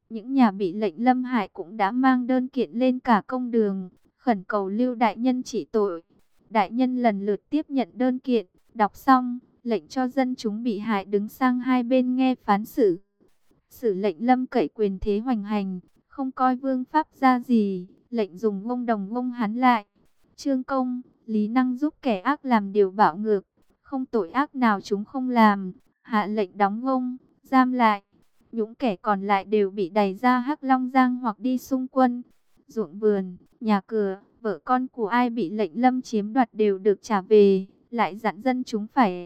Những nhà bị lệnh lâm hại cũng đã mang đơn kiện lên cả công đường, khẩn cầu Lưu đại nhân trị tội. Đại nhân lần lượt tiếp nhận đơn kiện, đọc xong, lệnh cho dân chúng bị hại đứng sang hai bên nghe phán xử. Sử lệnh lâm cậy quyền thế hoành hành, không coi vương pháp ra gì, lệnh dùng ngông đồng ngông hắn lại. Trương Công, Lý Năng giúp kẻ ác làm điều bạo ngược, không tội ác nào chúng không làm, hạ lệnh đóng ngông, giam lại. Những kẻ còn lại đều bị đày ra Hắc Long Giang hoặc đi xung quân. Ruộng vườn, nhà cửa, vợ con của ai bị lệnh lâm chiếm đoạt đều được trả về, lại dặn dân chúng phải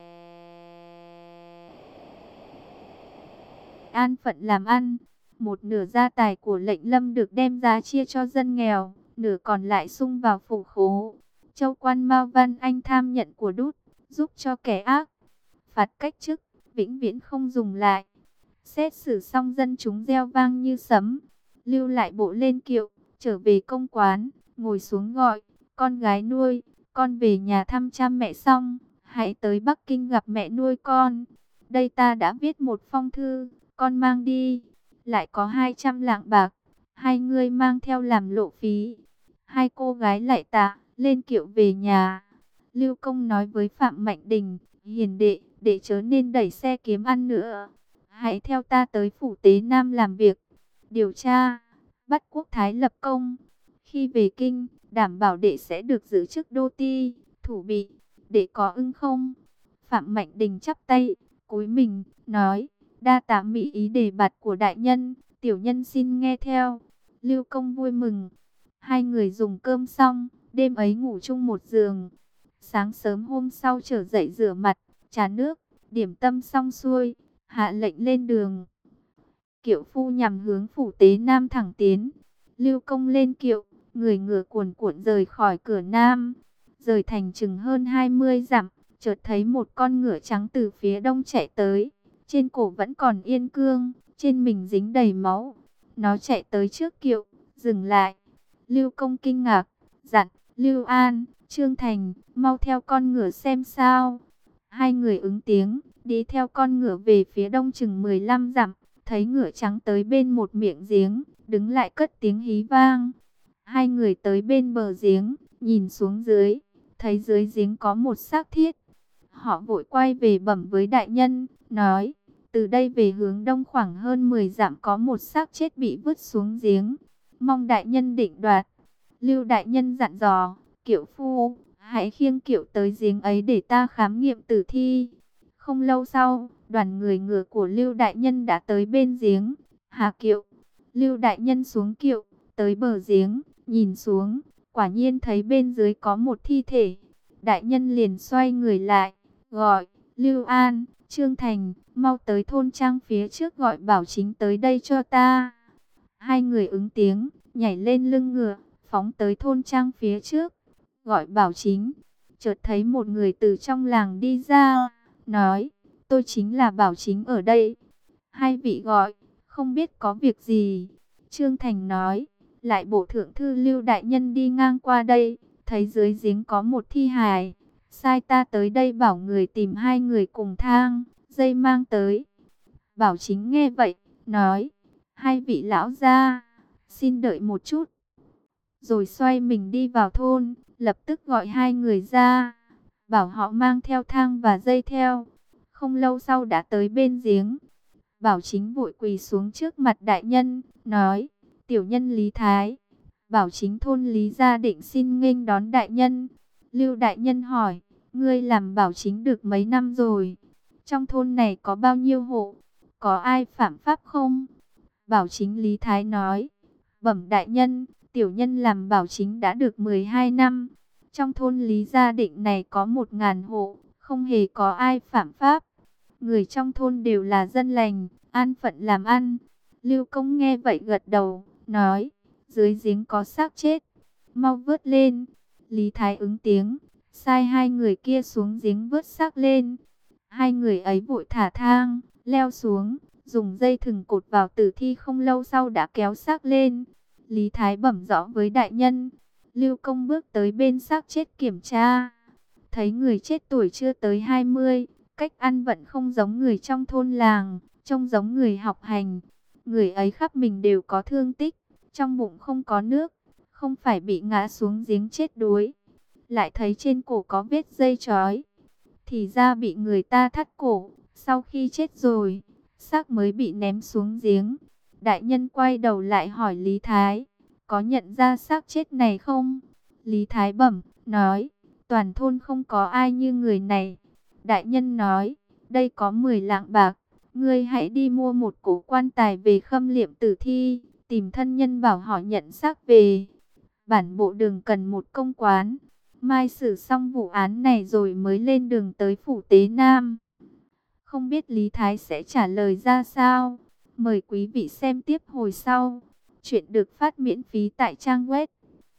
an phận làm ăn. Một nửa gia tài của lệnh lâm được đem ra chia cho dân nghèo, nửa còn lại sung vào phủ khố. Châu quan Mao Văn Anh tham nhận của đút, giúp cho kẻ ác, phạt cách chức, vĩnh viễn không dùng lại. Xét xử xong dân chúng reo vang như sấm, lưu lại bộ lên kiệu, trở về công quán, ngồi xuống gọi, con gái nuôi, con về nhà thăm cha mẹ xong, hãy tới Bắc Kinh gặp mẹ nuôi con. Đây ta đã viết một phong thư, con mang đi, lại có 200 lạng bạc, hai ngươi mang theo làm lộ phí. Hai cô gái lại tạ, lên kiệu về nhà. Lưu Công nói với Phạm Mạnh Đình, hiền đệ, để chớ nên đẩy xe kiếm ăn nữa. Hãy theo ta tới phủ Tế Nam làm việc, điều tra, bắt Quốc Thái lập công. Khi về kinh, đảm bảo đệ sẽ được giữ chức đô ti, thủ bị, đệ có ưng không? Phạm Mạnh Đình chắp tay, cúi mình, nói, đa tạ mỹ ý đề bạt của đại nhân, tiểu nhân xin nghe theo. Lưu Công vui mừng, hai người dùng cơm xong, đêm ấy ngủ chung một giường. Sáng sớm hôm sau trở dậy rửa mặt, trà nước, điểm tâm xong xuôi, hạ lệnh lên đường. Kiệu phu nhằm hướng phủ Tế Nam thẳng tiến. Lưu Công lên kiệu, người ngựa cuồn cuộn rời khỏi cửa Nam. Rời thành chừng hơn 20 dặm, chợt thấy một con ngựa trắng từ phía đông chạy tới. Trên cổ vẫn còn yên cương, trên mình dính đầy máu. Nó chạy tới trước kiệu, dừng lại. Lưu Công kinh ngạc, dặn, Lưu An, Trương Thành, mau theo con ngựa xem sao. Hai người ứng tiếng, đi theo con ngựa về phía đông chừng 15 dặm, thấy ngựa trắng tới bên một miệng giếng, đứng lại cất tiếng hí vang. Hai người tới bên bờ giếng, nhìn xuống dưới, thấy dưới giếng có một xác thiết. Họ vội quay về bẩm với đại nhân, nói, từ đây về hướng đông khoảng hơn 10 dặm có một xác chết bị vứt xuống giếng, mong đại nhân định đoạt. Lưu đại nhân dặn dò, kiệu phu, hãy khiêng kiệu tới giếng ấy để ta khám nghiệm tử thi. Không lâu sau, đoàn người ngựa của Lưu đại nhân đã tới bên giếng, hạ kiệu. Lưu đại nhân xuống kiệu, tới bờ giếng, nhìn xuống, quả nhiên thấy bên dưới có một thi thể. Đại nhân liền xoay người lại, gọi, Lưu An, Trương Thành, mau tới thôn trang phía trước gọi Bảo Chính tới đây cho ta. Hai người ứng tiếng, nhảy lên lưng ngựa, phóng tới thôn trang phía trước, gọi Bảo Chính. Chợt thấy một người từ trong làng đi ra, nói, tôi chính là Bảo Chính ở đây. Hai vị gọi, không biết có việc gì. Trương Thành nói, lại bộ thượng thư Lưu đại nhân đi ngang qua đây, thấy dưới giếng có một thi hài, sai ta tới đây bảo người tìm hai người cùng thang, dây mang tới. Bảo Chính nghe vậy, nói, hai vị lão gia, xin đợi một chút. Rồi xoay mình đi vào thôn, lập tức gọi hai người ra, bảo họ mang theo thang và dây theo. Không lâu sau đã tới bên giếng. Bảo Chính vội quỳ xuống trước mặt đại nhân, nói, tiểu nhân Lý Thái, Bảo Chính thôn Lý gia định xin nghênh đón đại nhân. Lưu đại nhân hỏi, ngươi làm Bảo Chính được mấy năm rồi? Trong thôn này có bao nhiêu hộ? Có ai phạm pháp không? Bảo Chính Lý Thái nói, bẩm đại nhân, tiểu nhân làm Bảo Chính đã được 12 năm. Trong thôn Lý Gia Định này có 1000 hộ, không hề có ai phạm pháp. Người trong thôn đều là dân lành, an phận làm ăn. Lưu Công nghe vậy gật đầu, nói, dưới giếng có xác chết, mau vớt lên. Lý Thái ứng tiếng, sai hai người kia xuống giếng vớt xác lên. Hai người ấy vội thả thang, leo xuống, dùng dây thừng cột vào tử thi, không lâu sau đã kéo xác lên. Lý Thái bẩm rõ với đại nhân. Lưu Công bước tới bên xác chết kiểm tra, thấy người chết tuổi chưa tới 20, cách ăn vận không giống người trong thôn làng, trông giống người học hành. Người ấy khắp mình đều có thương tích, trong bụng không có nước, không phải bị ngã xuống giếng chết đuối. Lại thấy trên cổ có vết dây trói, thì ra bị người ta thắt cổ, sau khi chết rồi, xác mới bị ném xuống giếng. Đại nhân quay đầu lại hỏi Lý Thái, có nhận ra xác chết này không? Lý Thái bẩm, nói, toàn thôn không có ai như người này. Đại nhân nói, đây có 10 lạng bạc, ngươi hãy đi mua một cổ quan tài về khâm liệm tử thi, tìm thân nhân bảo họ nhận xác về. Bản bộ đường cần một công quán, mai xử xong vụ án này rồi mới lên đường tới phủ Tế Nam. Không biết Lý Thái sẽ trả lời ra sao? Mời quý vị xem tiếp hồi sau. Chuyện được phát miễn phí tại trang web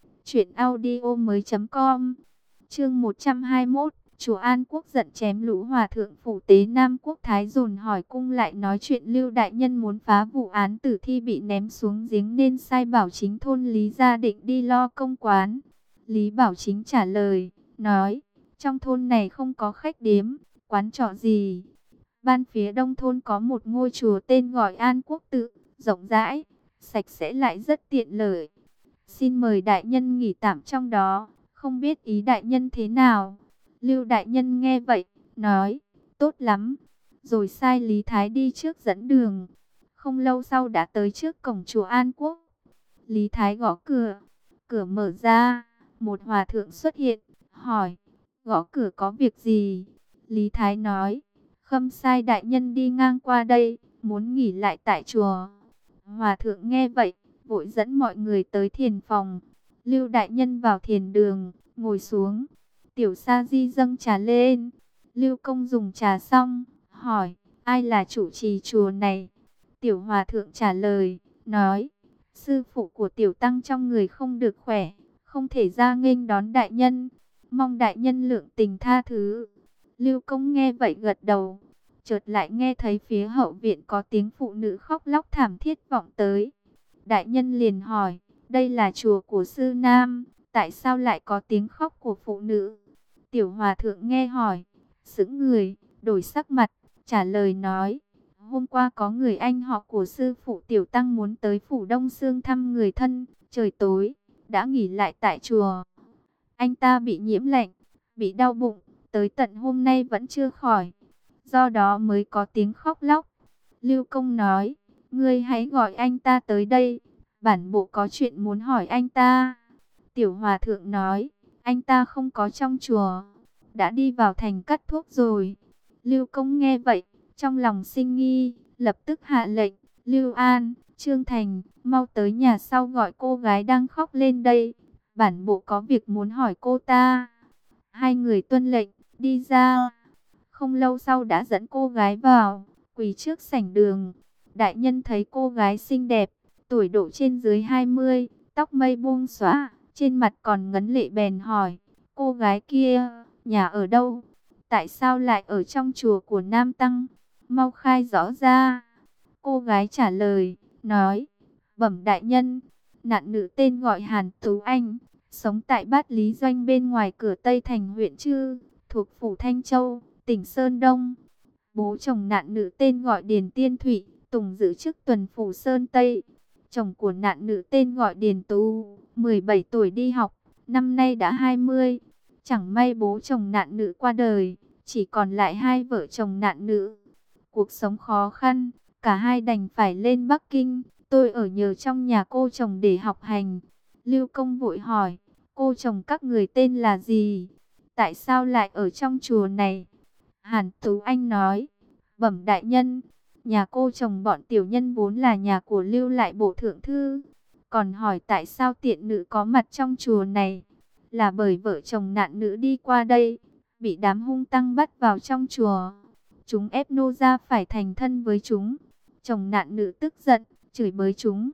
truyệnaudiomoi.com. Chương 121, chùa An Quốc giận chém lũ hòa thượng phủ Tế Nam. Quốc Thái dồn hỏi cung lại nói chuyện Lưu đại nhân muốn phá vụ án tử thi bị ném xuống giếng nên sai Bảo Chính thôn Lý gia định đi lo công quán. Lý Bảo Chính trả lời, nói, trong thôn này không có khách điếm, quán trọ gì. Ban phía đông thôn có một ngôi chùa tên gọi An Quốc tự, rộng rãi, sạch sẽ lại rất tiện lợi. Xin mời đại nhân nghỉ tạm trong đó, không biết ý đại nhân thế nào. Lưu đại nhân nghe vậy, nói, tốt lắm. Rồi sai Lý Thái đi trước dẫn đường. Không lâu sau đã tới trước cổng chùa An Quốc. Lý Thái gõ cửa, cửa mở ra, một hòa thượng xuất hiện, hỏi, gõ cửa có việc gì? Lý Thái nói, khâm sai đại nhân đi ngang qua đây, muốn nghỉ lại tại chùa. Hòa thượng nghe vậy, vội dẫn mọi người tới thiền phòng. Lưu đại nhân vào thiền đường, ngồi xuống. Tiểu Sa Di dâng trà lên. Lưu công dùng trà xong, hỏi, ai là chủ trì chùa này? Tiểu hòa thượng trả lời, nói, sư phụ của tiểu tăng trong người không được khỏe, không thể ra nghênh đón đại nhân, mong đại nhân lượng tình tha thứ. Lưu công nghe vậy gật đầu. Chợt lại nghe thấy phía hậu viện có tiếng phụ nữ khóc lóc thảm thiết vọng tới. Đại nhân liền hỏi, đây là chùa của sư Nam, tại sao lại có tiếng khóc của phụ nữ? Tiểu hòa thượng nghe hỏi, sững người, đổi sắc mặt, trả lời nói, hôm qua có người anh họ của sư phụ tiểu tăng muốn tới phủ Đông Sương thăm người thân, trời tối, đã nghỉ lại tại chùa. Anh ta bị nhiễm lạnh, bị đau bụng, tới tận hôm nay vẫn chưa khỏi, do đó mới có tiếng khóc lóc. Lưu công nói, ngươi hãy gọi anh ta tới đây, bản bộ có chuyện muốn hỏi anh ta. Tiểu hòa thượng nói, anh ta không có trong chùa, đã đi vào thành cắt thuốc rồi. Lưu công nghe vậy, trong lòng sinh nghi, lập tức hạ lệnh, Lưu An, Trương Thành, mau tới nhà sau gọi cô gái đang khóc lên đây, bản bộ có việc muốn hỏi cô ta. Hai người tuân lệnh, đi ra. Không lâu sau đã dẫn cô gái vào, quỳ trước sảnh đường. Đại nhân thấy cô gái xinh đẹp, tuổi độ trên dưới 20, tóc mây buông xõa, trên mặt còn ngấn lệ bèn hỏi, cô gái kia, nhà ở đâu? Tại sao lại ở trong chùa của Nam Tăng? Mau khai rõ ra. Cô gái trả lời, nói, bẩm đại nhân, nạn nữ tên gọi Hàn Tú Anh, sống tại Bát Lý Doanh bên ngoài cửa Tây thành huyện Chư, thuộc phủ Thanh Châu, tỉnh Sơn Đông. Bố chồng nạn nữ tên gọi Điền Tiên Thụy, Tùng giữ chức tuần phủ Sơn Tây. Chồng của nạn nữ tên gọi Điền Tú, 17 tuổi đi học, năm nay đã 20. Chẳng may bố chồng nạn nữ qua đời, chỉ còn lại hai vợ chồng nạn nữ. Cuộc sống khó khăn, cả hai đành phải lên Bắc Kinh. Tôi ở nhờ trong nhà cô chồng để học hành. Lưu công vội hỏi, cô chồng các người tên là gì? Tại sao lại ở trong chùa này? Hàn Tú Anh nói, bẩm đại nhân, nhà cô chồng bọn tiểu nhân vốn là nhà của Lưu lại bộ thượng thư. Còn hỏi tại sao tiện nữ có mặt trong chùa này? Là bởi vợ chồng nạn nữ đi qua đây, bị đám hung tăng bắt vào trong chùa. Chúng ép nô gia phải thành thân với chúng. Chồng nạn nữ tức giận, chửi bới chúng.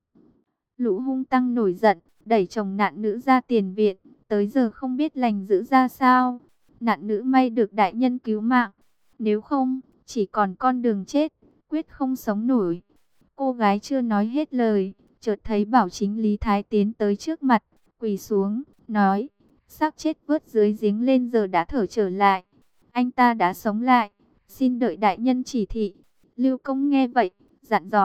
Lũ hung tăng nổi giận, đẩy chồng nạn nữ ra tiền viện, tới giờ không biết lành giữ ra sao. Nạn nữ may được đại nhân cứu mạng, nếu không, chỉ còn con đường chết, quyết không sống nổi. Cô gái chưa nói hết lời, chợt thấy Bảo Chính Lý Thái tiến tới trước mặt, quỳ xuống, nói, xác chết vớt dưới giếng lên giờ đã thở trở lại. Anh ta đã sống lại, xin đợi đại nhân chỉ thị. Lưu công nghe vậy, dặn dò,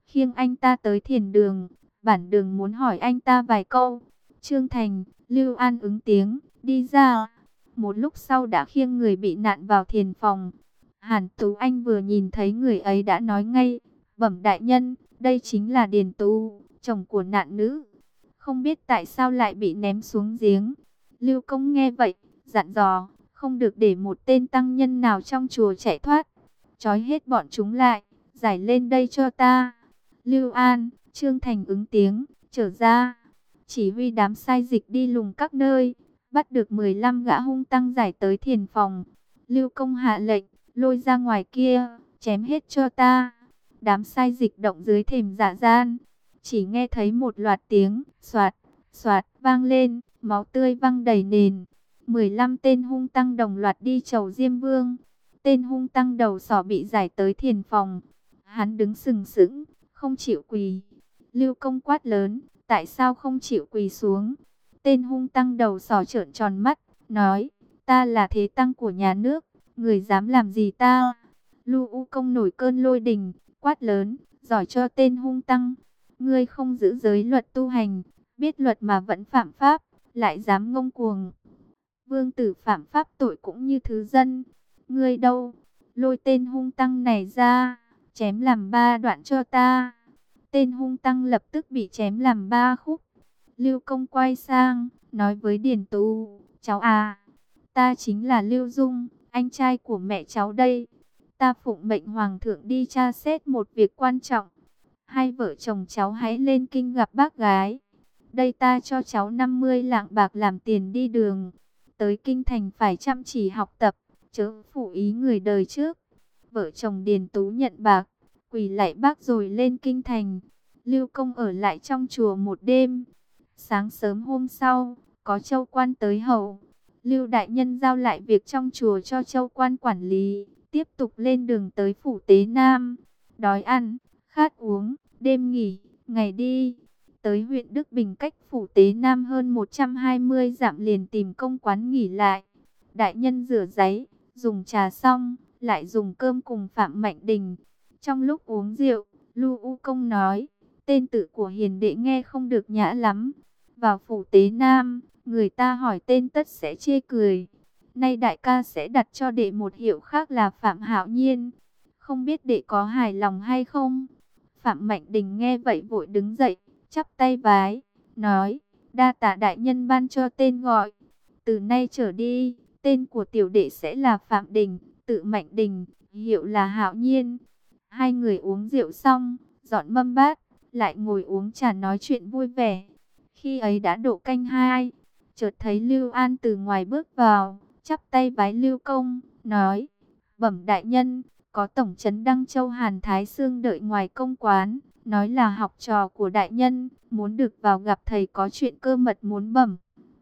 khiêng anh ta tới thiền đường. Bản đường muốn hỏi anh ta vài câu. Trương Thành, Lưu An ứng tiếng, đi ra. Một lúc sau đã khiêng người bị nạn vào thiền phòng. Hàn Tú Anh vừa nhìn thấy người ấy đã nói ngay, bẩm đại nhân, đây chính là Điền Tú, chồng của nạn nữ. Không biết tại sao lại bị ném xuống giếng. Lưu Công nghe vậy, dặn dò, không được để một tên tăng nhân nào trong chùa chạy thoát. Trói hết bọn chúng lại, giải lên đây cho ta. Lưu An, Trương Thành ứng tiếng, trở ra. Chỉ huy đám sai dịch đi lùng các nơi, bắt được 15 gã hung tăng giải tới thiền phòng. Lưu Công hạ lệnh, lôi ra ngoài kia, chém hết cho ta. Đám sai dịch động dưới thềm dạ gian. Chỉ nghe thấy một loạt tiếng, xoạt, xoạt, vang lên, máu tươi văng đầy nền. 15 tên hung tăng đồng loạt đi chầu Diêm Vương. Tên hung tăng đầu sỏ bị giải tới thiền phòng. Hắn đứng sừng sững, không chịu quỳ. Lưu Công quát lớn, tại sao không chịu quỳ xuống? Tên hung tăng đầu sỏ trợn tròn mắt, nói, ta là thế tăng của nhà nước, người dám làm gì ta? Lưu U Công nổi cơn lôi đình, quát lớn, giỏi cho tên hung tăng. Ngươi không giữ giới luật tu hành, biết luật mà vẫn phạm pháp, lại dám ngông cuồng. Vương tử phạm pháp tội cũng như thứ dân. Ngươi đâu? Lôi tên hung tăng này ra, chém làm 3 đoạn cho ta. Tên hung tăng lập tức bị chém làm 3 khúc. Lưu Công quay sang, nói với Điền Tú, cháu à, ta chính là Lưu Dung, anh trai của mẹ cháu đây. Ta phụng mệnh hoàng thượng đi tra xét một việc quan trọng. Hai vợ chồng cháu hãy lên kinh gặp bác gái. Đây ta cho cháu 50 lạng bạc làm tiền đi đường. Tới kinh thành phải chăm chỉ học tập, chớ phụ ý người đời trước. Vợ chồng Điền Tú nhận bạc, quỳ lạy bác rồi lên kinh thành. Lưu Công ở lại trong chùa một đêm. Sáng sớm hôm sau, có Châu Quan tới hầu. Lưu đại nhân giao lại việc trong chùa cho Châu Quan quản lý, tiếp tục lên đường tới phủ Tế Nam. Đói ăn, khát uống, đêm nghỉ, ngày đi. Tới huyện Đức Bình cách phủ Tế Nam hơn 120 dặm liền tìm công quán nghỉ lại. Đại nhân rửa ráy, dùng trà xong, lại dùng cơm cùng Phạm Mạnh Đình. Trong lúc uống rượu, Lưu U Công nói, tên tự của hiền đệ nghe không được nhã lắm. Vào phủ Tế Nam, người ta hỏi tên tất sẽ chê cười. Nay đại ca sẽ đặt cho đệ một hiệu khác là Phạm Hạo Nhiên. Không biết đệ có hài lòng hay không? Phạm Mạnh Đình nghe vậy vội đứng dậy, chắp tay vái, nói, đa tạ đại nhân ban cho tên gọi. Từ nay trở đi, tên của tiểu đệ sẽ là Phạm Đình, tự Mạnh Đình, hiệu là Hạo Nhiên. Hai người uống rượu xong, dọn mâm bát, lại ngồi uống trà nói chuyện vui vẻ. Khi ấy đã độ canh 2, chợt thấy Lưu An từ ngoài bước vào, chắp tay vái Lưu Công, nói, bẩm đại nhân, có tổng trấn Đăng Châu Hàn Thái Xương đợi ngoài công quán, nói là học trò của đại nhân, muốn được vào gặp thầy có chuyện cơ mật muốn bẩm.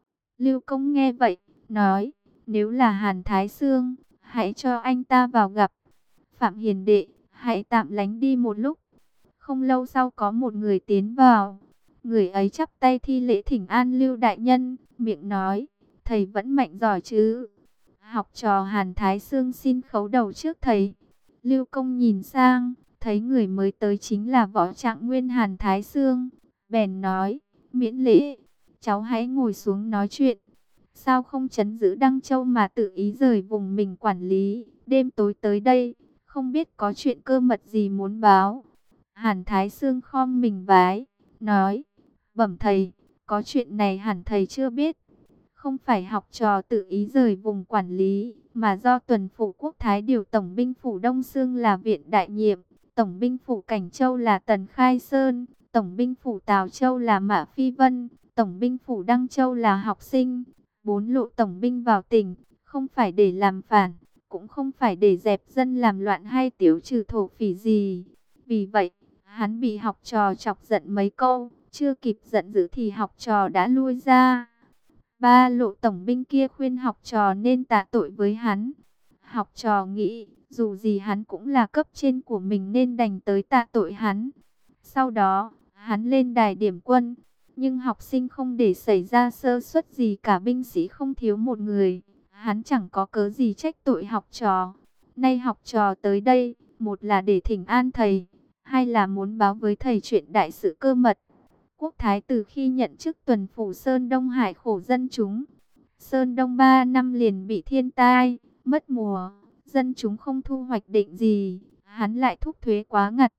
Lưu Công nghe vậy, nói, nếu là Hàn Thái Xương, hãy cho anh ta vào gặp. Phạm hiền đệ, hãy tạm lánh đi một lúc. Không lâu sau có một người tiến vào. Người ấy chắp tay thi lễ thỉnh an Lưu đại nhân, miệng nói, thầy vẫn mạnh giỏi chứ. Học trò Hàn Thái Xương xin khấu đầu trước thầy. Lưu Công nhìn sang, thấy người mới tới chính là võ trạng nguyên Hàn Thái Xương. Bèn nói, miễn lễ, cháu hãy ngồi xuống nói chuyện. Sao không trấn giữ Đăng Châu mà tự ý rời vùng mình quản lý, đêm tối tới đây, không biết có chuyện cơ mật gì muốn báo. Hàn Thái Xương khom mình vái, nói, bẩm thầy, có chuyện này hẳn thầy chưa biết. Không phải học trò tự ý rời vùng quản lý, mà do tuần phủ quốc thái điều tổng binh phủ Đông Xương là viện đại nhiệm, tổng binh phủ Cảnh Châu là Tần Khai Sơn, tổng binh phủ Tào Châu là Mã Phi Vân, tổng binh phủ Đăng Châu là học sinh. 4 lộ tổng binh vào tỉnh, không phải để làm phản, cũng không phải để dẹp dân làm loạn hay tiêu trừ thổ phỉ gì. Vì vậy, hắn bị học trò chọc giận mấy câu, chưa kịp giận dữ thì học trò đã lui ra. 3 lộ tổng binh kia khuyên học trò nên tạ tội với hắn. Học trò nghĩ, dù gì hắn cũng là cấp trên của mình nên đành tới tạ tội hắn. Sau đó, hắn lên đài điểm quân, nhưng học sinh không để xảy ra sơ suất gì cả, binh sĩ không thiếu một người. Hắn chẳng có cớ gì trách tội học trò. Nay học trò tới đây, một là để thỉnh an thầy, hay là muốn báo với thầy chuyện đại sự cơ mật? Quốc thái từ khi nhận chức tuần phủ Sơn Đông hải khổ dân chúng. Sơn Đông 3 năm liền bị thiên tai, mất mùa, dân chúng không thu hoạch định gì, hắn lại thúc thuế quá ngặt.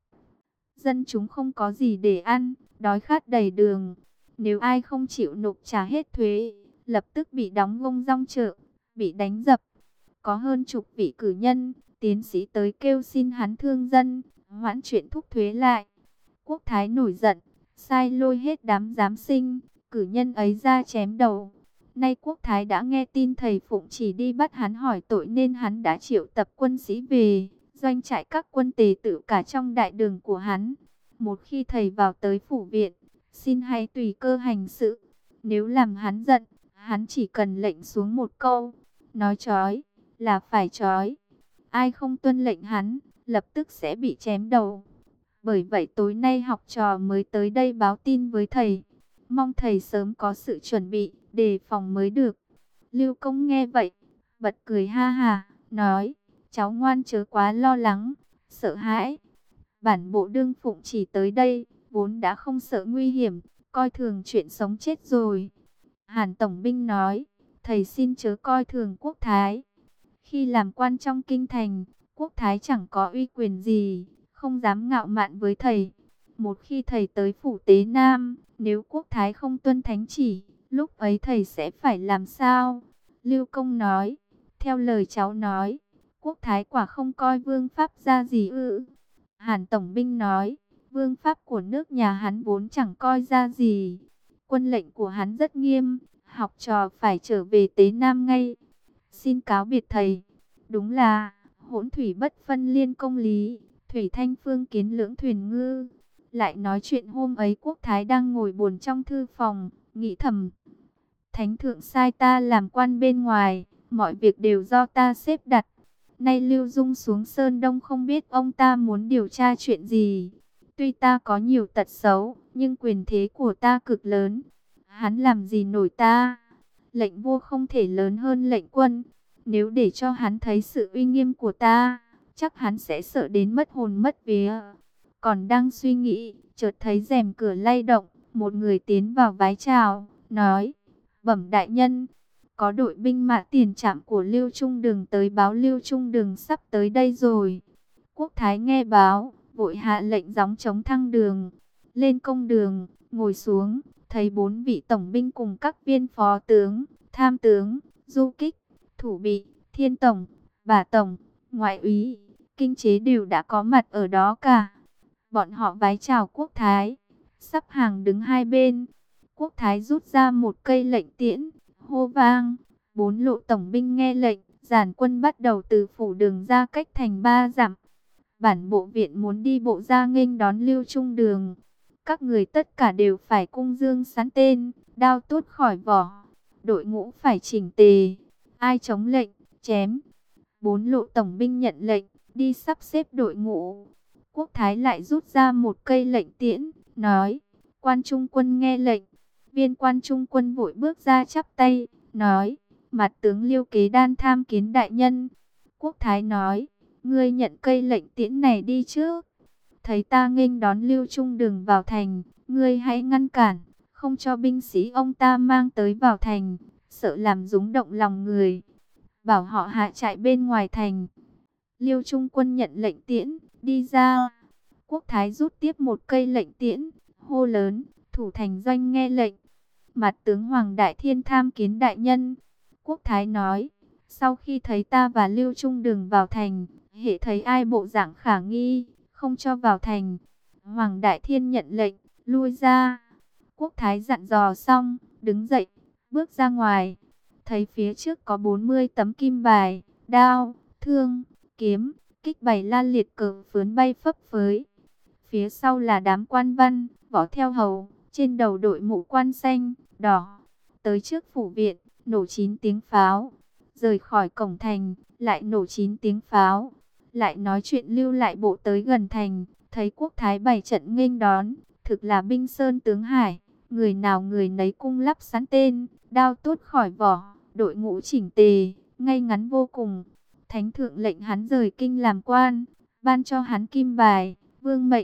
Dân chúng không có gì để ăn, đói khát đầy đường. Nếu ai không chịu nộp trả hết thuế, lập tức bị đóng gông rong chợ, bị đánh dập. Có hơn chục vị cử nhân, tiến sĩ tới kêu xin hắn thương dân, hoãn chuyện thúc thuế lại. Quốc thái nổi giận, sai lôi hết đám giám sinh, cử nhân ấy ra chém đầu. Nay quốc thái đã nghe tin thầy Phụng chỉ đi bắt hắn hỏi tội nên hắn đã triệu tập quân sĩ về, doanh trại các quân tề tự cả trong đại đường của hắn. Một khi thầy vào tới phủ viện, xin hãy tùy cơ hành sự. Nếu làm hắn giận, hắn chỉ cần lệnh xuống một câu, nói trói, là phải trói. Ai không tuân lệnh hắn, lập tức sẽ bị chém đầu. Bởi vậy tối nay học trò mới tới đây báo tin với thầy. Mong thầy sớm có sự chuẩn bị, đề phòng mới được. Lưu Công nghe vậy, bật cười ha hà, nói, cháu ngoan chớ quá lo lắng, sợ hãi. Bản bộ đương Phụng chỉ tới đây, vốn đã không sợ nguy hiểm, coi thường chuyện sống chết rồi. Hàn Tổng binh nói, thầy xin chớ coi thường quốc thái. Khi làm quan trong kinh thành, quốc thái chẳng có uy quyền gì, không dám ngạo mạn với thầy. Một khi thầy tới phủ Tế Nam, nếu quốc thái không tuân thánh chỉ, lúc ấy thầy sẽ phải làm sao? Lưu Công nói, theo lời cháu nói, quốc thái quả không coi vương pháp ra gì ư? Hàn Tổng binh nói, vương pháp của nước nhà hắn vốn chẳng coi ra gì. Quân lệnh của hắn rất nghiêm, học trò phải trở về Tế Nam ngay. Xin cáo biệt thầy. Đúng là hỗn thủy bất phân liên công lý, thủy thanh phương kiến lưỡng thuyền ngư. Lại nói chuyện hôm ấy quốc thái đang ngồi buồn trong thư phòng, nghĩ thầm. Thánh thượng sai ta làm quan bên ngoài, mọi việc đều do ta xếp đặt. Nay Lưu Dung xuống Sơn Đông không biết ông ta muốn điều tra chuyện gì. Tuy ta có nhiều tật xấu, nhưng quyền thế của ta cực lớn. Hắn làm gì nổi ta? Lệnh vua không thể lớn hơn lệnh quân. Nếu để cho hắn thấy sự uy nghiêm của ta, chắc hắn sẽ sợ đến mất hồn mất vía. Còn đang suy nghĩ, chợt thấy rèm cửa lay động, một người tiến vào vái chào, nói, bẩm đại nhân, có đội binh mã tiền trạm của Lưu Trung Đường tới báo Lưu Trung Đường sắp tới đây rồi. Quốc thái nghe báo, vội hạ lệnh gióng chống thăng đường, lên công đường, ngồi xuống, thấy 4 vị tổng binh cùng các viên phó tướng, tham tướng, du kích, thủ bị, thiên tổng, bả tổng, ngoại úy, kinh chế đều đã có mặt ở đó cả. Bọn họ vái chào quốc thái, sắp hàng đứng hai bên. Quốc thái rút ra một cây lệnh tiễn, hô vang. 4 lộ tổng binh nghe lệnh, dàn quân bắt đầu từ phủ đường ra cách thành 3 dặm. Bản bộ viện muốn đi bộ ra nghênh đón Lưu Trung Đường. Các người tất cả đều phải cung dương sắn tên, đao tuốt khỏi vỏ. Đội ngũ phải chỉnh tề, ai chống lệnh, chém. 4 lộ tổng binh nhận lệnh, đi sắp xếp đội ngũ. Quốc thái lại rút ra một cây lệnh tiễn, nói, quan trung quân nghe lệnh. Viên quan trung quân vội bước ra chắp tay, nói, mặt tướng Liêu Kế Đan tham kiến đại nhân. Quốc thái nói, ngươi nhận cây lệnh tiễn này đi trước. Thấy ta nghênh đón Lưu Trung Đường vào thành, ngươi hãy ngăn cản, không cho binh sĩ ông ta mang tới vào thành, sợ làm rúng động lòng người. Bảo họ hạ trại bên ngoài thành. Liêu Trung quân nhận lệnh tiễn, đi ra. Quốc thái rút tiếp một cây lệnh tiễn, hô lớn, thủ thành doanh nghe lệnh. Mặt tướng Hoàng Đại Thiên tham kiến đại nhân. Quốc thái nói, sau khi thấy ta và Lưu Trung Đường vào thành, hễ thấy ai bộ dạng khả nghi, không cho vào thành. Hoàng Đại Thiên nhận lệnh, lui ra. Quốc thái dặn dò xong, đứng dậy, bước ra ngoài. Thấy phía trước có 40 tấm kim bài, đao, thương, kiếm, kích bày lan liệt, cờ phướn bay phấp phới. Phía sau là đám quan văn, võ theo hầu, trên đầu đội mũ quan xanh, đỏ. Tới trước phủ viện, nổ 9 tiếng pháo. Rời khỏi cổng thành, lại nổ 9 tiếng pháo. Lại nói chuyện lưu lại bộ tới gần thành, thấy quốc thái bày trận nghênh đón, thực là binh sơn tướng hải. Người nào người nấy cung lắp sẵn tên, đao tuốt khỏi vỏ, đội ngũ chỉnh tề, ngay ngắn vô cùng. Thánh thượng lệnh hắn rời kinh làm quan, ban cho hắn kim bài, vương mệnh,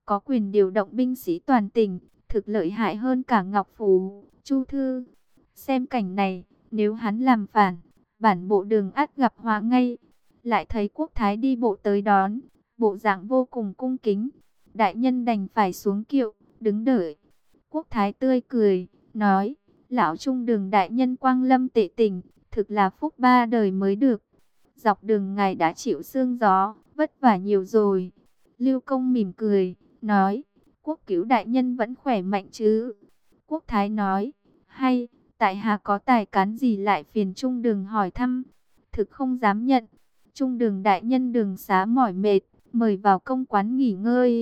có quyền điều động binh sĩ toàn tỉnh, thực lợi hại hơn cả Ngọc Phú, Chu Thư. Xem cảnh này, nếu hắn làm phản, bản bộ Đường ắt gặp họa ngay. Lại thấy Quốc Thái đi bộ tới đón, bộ dạng vô cùng cung kính. Đại nhân đành phải xuống kiệu, đứng đợi. Quốc Thái tươi cười, nói, lão Trung Đường đại nhân quang lâm Tệ Tỉnh, thực là phúc ba đời mới được. Dọc đường ngài đã chịu sương gió, vất vả nhiều rồi. Lưu Công mỉm cười, nói, Quốc Cứu đại nhân vẫn khỏe mạnh chứ? Quốc Thái nói, hay, tại hạ có tài cán gì lại phiền Trung Đường hỏi thăm? Thực không dám nhận. Trung Đường đại nhân đường xá mỏi mệt, mời vào công quán nghỉ ngơi.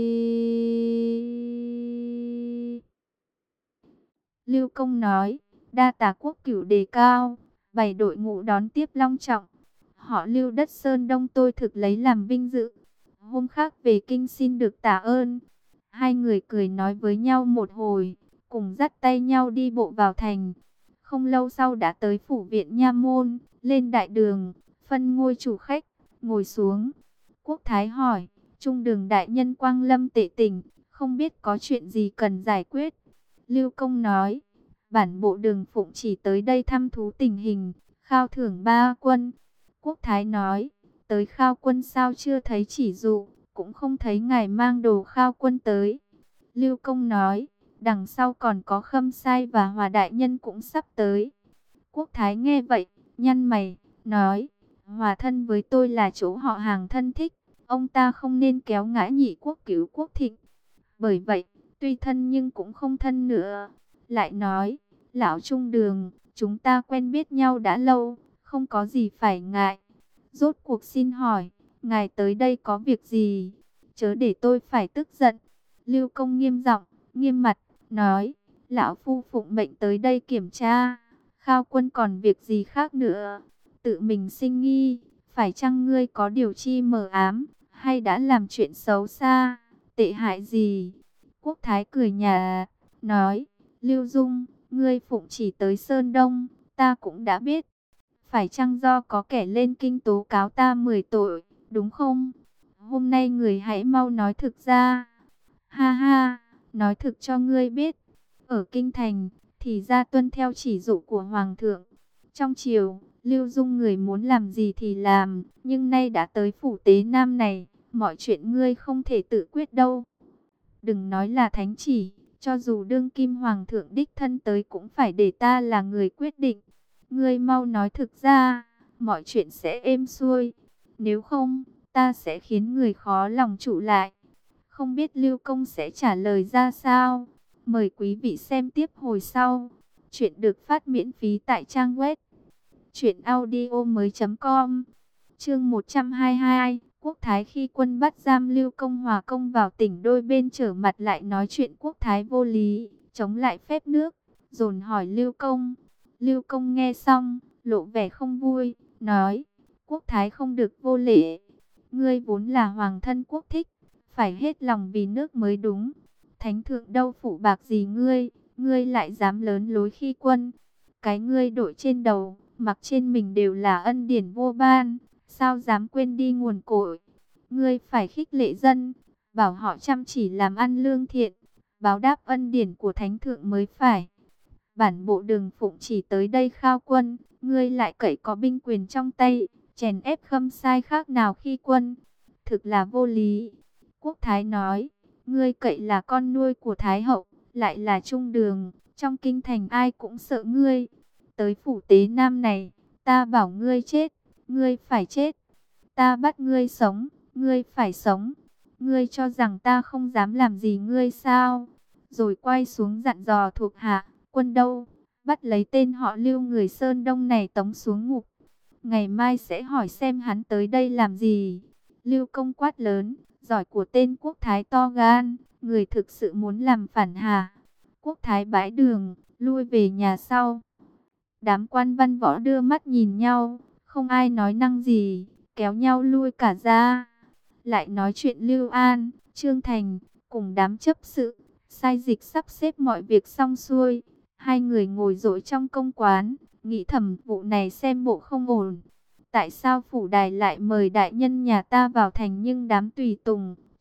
Lưu Công nói, đa tạ Quốc Cửu đề cao, bày đội ngũ đón tiếp long trọng. Họ Lưu đất Sơn Đông tôi thực lấy làm vinh dự. Hôm khác về kinh xin được tạ ơn. Hai người cười nói với nhau một hồi, cùng dắt tay nhau đi bộ vào thành. Không lâu sau đã tới phủ viện nha môn, lên đại đường, phân ngôi chủ khách, ngồi xuống. Quốc Thái hỏi, Trung Đường đại nhân quang lâm Tệ Tỉnh, không biết có chuyện gì cần giải quyết. Lưu Công nói, bản bộ Đường phụng chỉ tới đây thăm thú tình hình, khao thưởng 3 quân. Quốc Thái nói, tới khao quân sao chưa thấy chỉ dụ, cũng không thấy ngài mang đồ khao quân tới. Lưu Công nói, đằng sau còn có Khâm Sai và Hòa đại nhân cũng sắp tới. Quốc Thái nghe vậy, nhăn mày, nói, Hòa thân với tôi là chỗ họ hàng thân thích, ông ta không nên kéo ngã Nhị Quốc Cứu Quốc Thịnh. Bởi vậy, tuy thân nhưng cũng không thân nữa. Lại nói, lão Trung Đường, chúng ta quen biết nhau đã lâu, không có gì phải ngại. Rốt cuộc xin hỏi, ngài tới đây có việc gì? Chớ để tôi phải tức giận. Lưu Công nghiêm giọng, nghiêm mặt, nói, lão phu phụng mệnh tới đây kiểm tra. Khao quân còn việc gì khác nữa? Tự mình sinh nghi, phải chăng ngươi có điều chi mờ ám, hay đã làm chuyện xấu xa, tệ hại gì? Quốc Thái cười nhạt, nói, Lưu Dung, ngươi phụng chỉ tới Sơn Đông, ta cũng đã biết. Phải chăng do có kẻ lên kinh tố cáo ta 10 tội, đúng không? Hôm nay người hãy mau nói thực ra. Ha ha, nói thực cho ngươi biết. Ở kinh thành, thì ra tuân theo chỉ dụ của Hoàng thượng. Trong triều, Lưu Dung người muốn làm gì thì làm, nhưng nay đã tới phủ Tế Nam này, mọi chuyện ngươi không thể tự quyết đâu. Đừng nói là thánh chỉ, cho dù đương kim Hoàng thượng đích thân tới cũng phải để ta là người quyết định. Ngươi mau nói thực ra, mọi chuyện sẽ êm xuôi. Nếu không, ta sẽ khiến người khó lòng trụ lại. Không biết Lưu Công sẽ trả lời ra sao? Mời quý vị xem tiếp hồi sau. Chuyện được phát miễn phí tại trang web truyệnaudiomoi.com. Chương 122, Quốc Thái khi quân bắt giam Lưu Công Hòa công vào tỉnh, đôi bên trở mặt lại nói chuyện Quốc Thái vô lý, chống lại phép nước, dồn hỏi Lưu Công. Lưu Công nghe xong, lộ vẻ không vui, nói, Quốc Thái không được vô lễ. Ngươi vốn là hoàng thân quốc thích, phải hết lòng vì nước mới đúng. Thánh thượng đâu phụ bạc gì ngươi, ngươi lại dám lớn lối khi quân. Cái ngươi đội trên đầu, mặc trên mình đều là ân điển vô ban, sao dám quên đi nguồn cội. Ngươi phải khích lệ dân, bảo họ chăm chỉ làm ăn lương thiện, báo đáp ân điển của thánh thượng mới phải. Bản bộ Đường phụng chỉ tới đây khao quân, ngươi lại cậy có binh quyền trong tay, chèn ép Khâm Sai khác nào khi quân. Thực là vô lý. Quốc Thái nói, ngươi cậy là con nuôi của Thái hậu, lại là Trung Đường, trong kinh thành ai cũng sợ ngươi. Tới phủ Tế Nam này, ta bảo ngươi chết, ngươi phải chết. Ta bắt ngươi sống, ngươi phải sống. Ngươi cho rằng ta không dám làm gì ngươi sao? Rồi quay xuống dặn dò thuộc hạ, quân đâu? Bắt lấy tên họ Lưu người Sơn Đông này tống xuống ngục. Ngày mai sẽ hỏi xem hắn tới đây làm gì. Lưu Công quát lớn, giỏi của tên Quốc Thái to gan, người thực sự muốn làm phản hà. Quốc Thái bãi đường, lui về nhà sau. Đám quan văn võ đưa mắt nhìn nhau, không ai nói năng gì, kéo nhau lui cả ra. Lại nói chuyện Lưu An, Trương Thành, cùng đám chấp sự, sai dịch sắp xếp mọi việc xong xuôi. Hai người ngồi dỗi trong công quán, nghĩ thầm vụ này xem bộ không ổn. Tại sao phủ đài lại mời đại nhân nhà ta vào thành nhưng đám tùy tùng,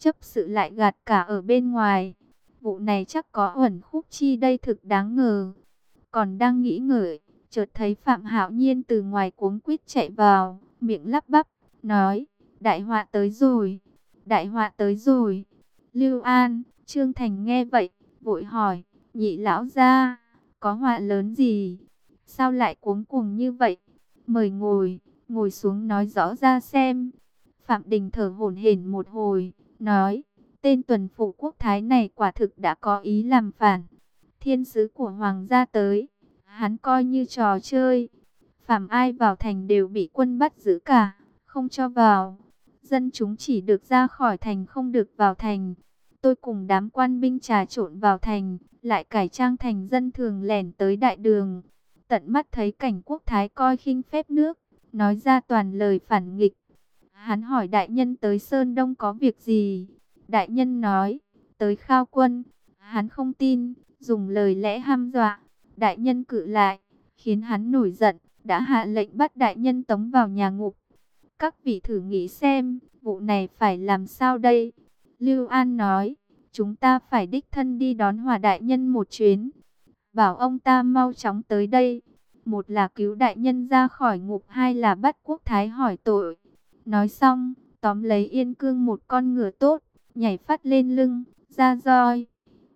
chấp sự lại gạt cả ở bên ngoài. Vụ này chắc có uẩn khúc chi đây, thực đáng ngờ. Còn đang nghĩ ngợi, chợt thấy Phạm Hạo Nhiên từ ngoài cuống quýt chạy vào, miệng lắp bắp, nói, đại họa tới rồi, đại họa tới rồi. Lưu An, Trương Thành nghe vậy, vội hỏi, nhị lão gia, có họa lớn gì? Sao lại cuống cuồng như vậy? Mời ngồi, ngồi xuống nói rõ ra xem. Phạm Đình thở hổn hển một hồi, nói, tên tuần phụ quốc thái này quả thực đã có ý làm phản. Thiên sứ của hoàng gia tới, hắn coi như trò chơi. Phàm ai vào thành đều bị quân bắt giữ cả, không cho vào. Dân chúng chỉ được ra khỏi thành, không được vào thành. Tôi cùng đám quan binh trà trộn vào thành, lại cải trang thành dân thường lẻn tới đại đường. Tận mắt thấy cảnh quốc thái coi khinh phép nước, nói ra toàn lời phản nghịch. Hắn hỏi đại nhân tới Sơn Đông có việc gì? Đại nhân nói, tới khao quân. Hắn không tin, dùng lời lẽ hăm dọa. Đại nhân cự lại, khiến hắn nổi giận, đã hạ lệnh bắt đại nhân tống vào nhà ngục. Các vị thử nghĩ xem, vụ này phải làm sao đây? Lưu An nói, chúng ta phải đích thân đi đón Hòa đại nhân một chuyến. Bảo ông ta mau chóng tới đây. Một là cứu đại nhân ra khỏi ngục, hai là bắt quốc thái hỏi tội. Nói xong, tóm lấy Yên Cương một con ngựa tốt, nhảy phát lên lưng, ra roi.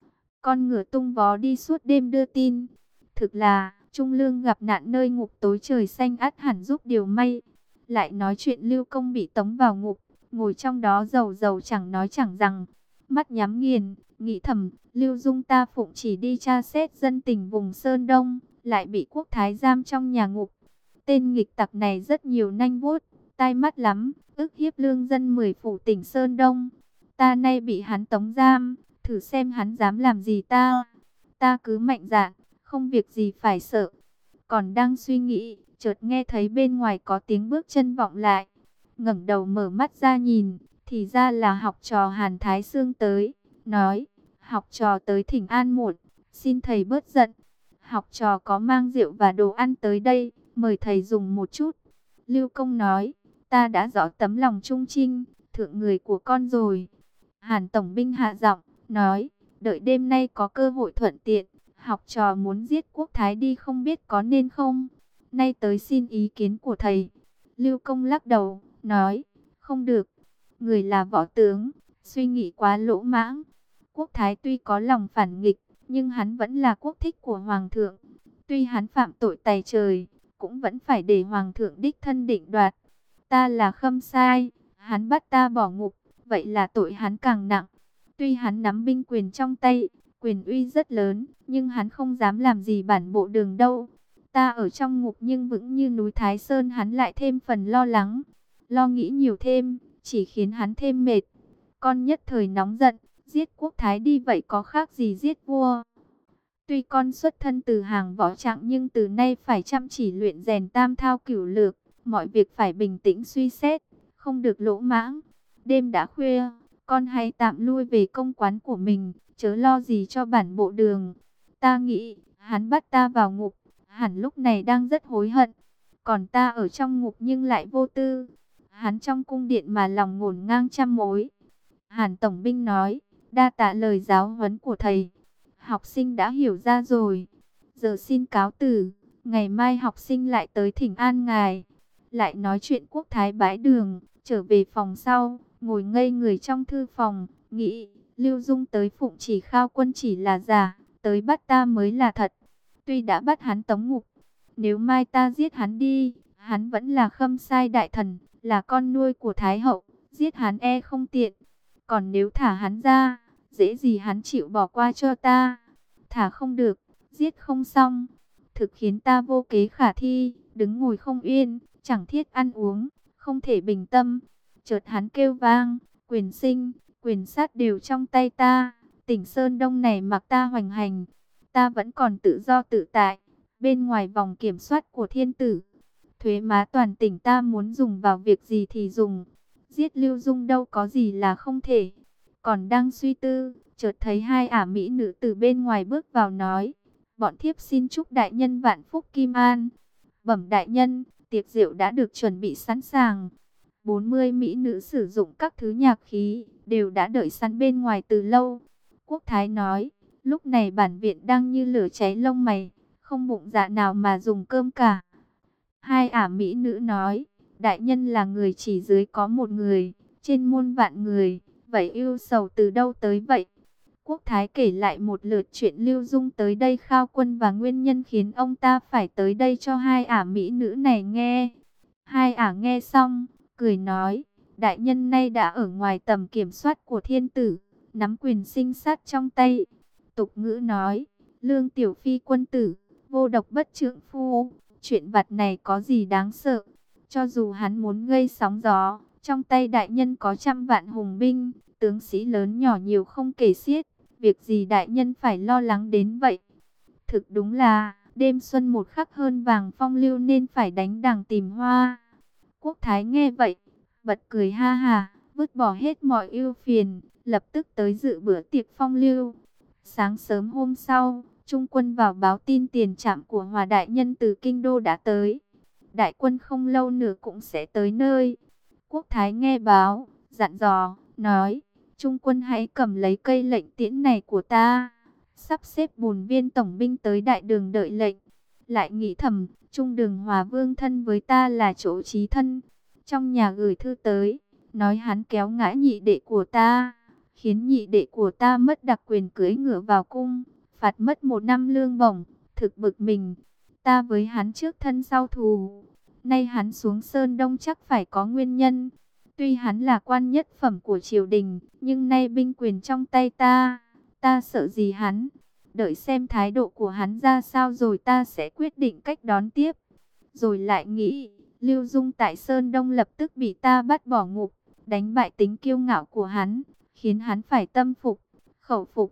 Con ngựa tung vó đi suốt đêm đưa tin. Thực là, Trung Lương gặp nạn nơi ngục tối, trời xanh ắt hẳn giúp điều may. Lại nói chuyện Lưu Công bị tống vào ngục, ngồi trong đó rầu rầu chẳng nói chẳng rằng. Mắt nhắm nghiền, nghĩ thầm, Lưu Dung ta phụng chỉ đi tra xét dân tình vùng Sơn Đông, lại bị quốc thái giam trong nhà ngục. Tên nghịch tặc này rất nhiều nanh vuốt, tai mắt lắm, ức hiếp lương dân 10 phủ tỉnh Sơn Đông. Ta nay bị hắn tống giam, thử xem hắn dám làm gì ta. Ta cứ mạnh dạn, không việc gì phải sợ. Còn đang suy nghĩ, chợt nghe thấy bên ngoài có tiếng bước chân vọng lại. Ngẩng đầu mở mắt ra nhìn, thì ra là học trò Hàn Thái Sương tới. Nói, học trò tới thỉnh an muộn, xin thầy bớt giận. Học trò có mang rượu và đồ ăn tới đây, mời thầy dùng một chút. Lưu Công nói, ta đã rõ tấm lòng trung trinh, thượng người của con rồi. Hàn Tổng binh hạ giọng, nói, đợi đêm nay có cơ hội thuận tiện, học trò muốn giết quốc thái đi không biết có nên không? Nay tới xin ý kiến của thầy. Lưu Công lắc đầu, nói, không được. Người là võ tướng, suy nghĩ quá lỗ mãng. Quốc thái tuy có lòng phản nghịch, nhưng hắn vẫn là quốc thích của hoàng thượng. Tuy hắn phạm tội tày trời, cũng vẫn phải để hoàng thượng đích thân định đoạt. Ta là Khâm Sai, hắn bắt ta bỏ ngục, vậy là tội hắn càng nặng. Tuy hắn nắm binh quyền trong tay, quyền uy rất lớn, nhưng hắn không dám làm gì bản bộ Đường đâu. Ta ở trong ngục nhưng vững như núi Thái Sơn, hắn lại thêm phần lo lắng. Lo nghĩ nhiều thêm, chỉ khiến hắn thêm mệt. Con nhất thời nóng giận, giết quốc thái đi vậy có khác gì giết vua. Tuy con xuất thân từ hàng võ trạng, nhưng từ nay phải chăm chỉ luyện rèn tam thao cửu lược. Mọi việc phải bình tĩnh suy xét, không được lỗ mãng. Đêm đã khuya, con hãy tạm lui về công quán của mình, chớ lo gì cho bản bộ Đường. Ta nghĩ, hắn bắt ta vào ngục, hẳn lúc này đang rất hối hận. Còn ta ở trong ngục nhưng lại vô tư. Hắn trong cung điện mà lòng ngổn ngang trăm mối. Hàn Tổng binh nói, đa tạ lời giáo huấn của thầy. Học sinh đã hiểu ra rồi. Giờ xin cáo từ, ngày mai học sinh lại tới thỉnh an ngài. Lại nói chuyện quốc thái bãi đường, trở về phòng sau, ngồi ngây người trong thư phòng, nghĩ, Lưu Dung tới phụng chỉ khao quân chỉ là giả, tới bắt ta mới là thật. Tuy đã bắt hắn tống ngục, nếu mai ta giết hắn đi, hắn vẫn là Khâm Sai đại thần, là con nuôi của Thái hậu, giết hắn e không tiện. Còn nếu thả hắn ra, dễ gì hắn chịu bỏ qua cho ta. Thả không được, giết không xong, thực khiến ta vô kế khả thi, đứng ngồi không yên, chẳng thiết ăn uống, không thể bình tâm. Chợt hắn kêu vang, quyền sinh, quyền sát đều trong tay ta. Tỉnh Sơn Đông này mặc ta hoành hành, ta vẫn còn tự do tự tại, bên ngoài vòng kiểm soát của thiên tử. Thuế má toàn tỉnh ta muốn dùng vào việc gì thì dùng. Giết Lưu Dung đâu có gì là không thể. Còn đang suy tư, chợt thấy hai ả mỹ nữ từ bên ngoài bước vào nói, bọn thiếp xin chúc đại nhân vạn phúc kim an. Bẩm đại nhân, tiệc rượu đã được chuẩn bị sẵn sàng. 40 mỹ nữ sử dụng các thứ nhạc khí, đều đã đợi sẵn bên ngoài từ lâu. Quốc thái nói, lúc này bản viện đang như lửa cháy lông mày, không bụng dạ nào mà dùng cơm cả. Hai ả mỹ nữ nói, đại nhân là người chỉ dưới có một người, trên muôn vạn người, vậy ưu sầu từ đâu tới vậy? Quốc thái kể lại một lượt chuyện Lưu Dung tới đây khao quân và nguyên nhân khiến ông ta phải tới đây cho hai ả mỹ nữ này nghe. Hai ả nghe xong, cười nói, đại nhân nay đã ở ngoài tầm kiểm soát của thiên tử, nắm quyền sinh sát trong tay. Tục ngữ nói, lương tiểu phi quân tử, vô độc bất trượng phu, chuyện vặt này có gì đáng sợ. Cho dù hắn muốn gây sóng gió, trong tay đại nhân có trăm vạn hùng binh, tướng sĩ lớn nhỏ nhiều không kể xiết, việc gì đại nhân phải lo lắng đến vậy. Thực đúng là, đêm xuân một khắc hơn vàng phong lưu nên phải đánh đằng tìm hoa. Quốc thái nghe vậy, bật cười ha hà, vứt bỏ hết mọi ưu phiền, lập tức tới dự bữa tiệc phong lưu. Sáng sớm hôm sau, trung quân vào báo tin tiền trạm của Hòa đại nhân từ kinh đô đã tới. Đại quân không lâu nữa cũng sẽ tới nơi. Quốc thái nghe báo, dặn dò, nói, trung quân hãy cầm lấy cây lệnh tiễn này của ta, sắp xếp 4 viên tổng binh tới đại đường đợi lệnh. Lại nghĩ thầm, trung đường Hòa vương thân với ta là chỗ chí thân. Trong nhà gửi thư tới, nói hắn kéo ngã nhị đệ của ta, khiến nhị đệ của ta mất đặc quyền cưỡi ngựa vào cung, phạt mất 1 năm lương bổng, thực bực mình. Ta với hắn trước thân sau thù, nay hắn xuống Sơn Đông chắc phải có nguyên nhân. Tuy hắn là quan nhất phẩm của triều đình, nhưng nay binh quyền trong tay ta, ta sợ gì hắn. Đợi xem thái độ của hắn ra sao rồi ta sẽ quyết định cách đón tiếp. Rồi lại nghĩ, Lưu Dung tại Sơn Đông lập tức bị ta bắt bỏ ngục, đánh bại tính kiêu ngạo của hắn, khiến hắn phải tâm phục, khẩu phục.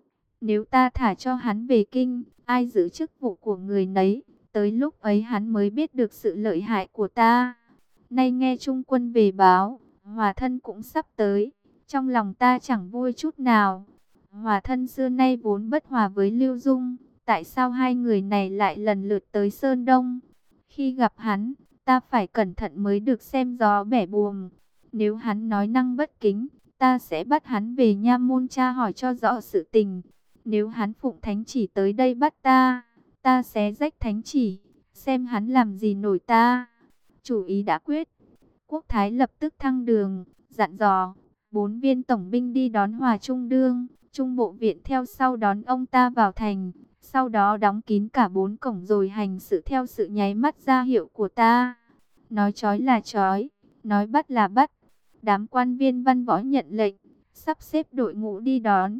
Nếu ta thả cho hắn về kinh, ai giữ chức vụ của người nấy, tới lúc ấy hắn mới biết được sự lợi hại của ta. Nay nghe trung quân về báo, Hòa thân cũng sắp tới, trong lòng ta chẳng vui chút nào. Hòa thân xưa nay vốn bất hòa với Lưu Dung, tại sao hai người này lại lần lượt tới Sơn Đông? Khi gặp hắn, ta phải cẩn thận mới được xem gió bẻ buồm. Nếu hắn nói năng bất kính, ta sẽ bắt hắn về nha môn tra hỏi cho rõ sự tình. Nếu hắn phụng thánh chỉ tới đây bắt ta, ta sẽ rách thánh chỉ, xem hắn làm gì nổi ta. Chủ ý đã quyết. Quốc thái lập tức thăng đường, dặn dò 4 viên tổng binh đi đón Hòa Trung Đương, Trung Bộ Viện theo sau đón ông ta vào thành. Sau đó đóng kín cả 4 cổng rồi hành sự theo sự nháy mắt ra hiệu của ta. Nói trói là trói, nói bắt là bắt. Đám quan viên văn võ nhận lệnh, sắp xếp đội ngũ đi đón.